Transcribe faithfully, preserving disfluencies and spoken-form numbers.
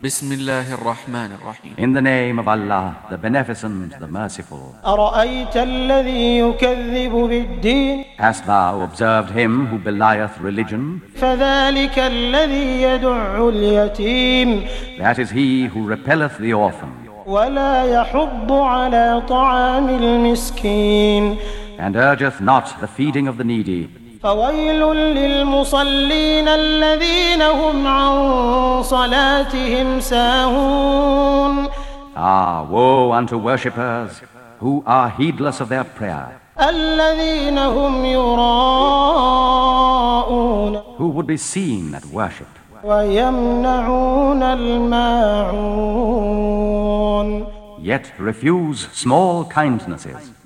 بسم الله الرحمن الرحيم. In the name of Allah, the Beneficent, the Merciful. أرأيت الذي يكذب بالدين Hast thou observed him who belieth religion? فذلك الذي يدع اليتيم That is he who repelleth the orphan, ولا يحض على طعام المسكين and urgeth not the feeding of the needy. فويل للمصلين الذين هم عن صلاتهم ساهون Ah, woe unto worshippers who are heedless of their prayer, الذين هم يراءون who would be seen at worship, ويمنعون الماعون yet refuse small kindnesses.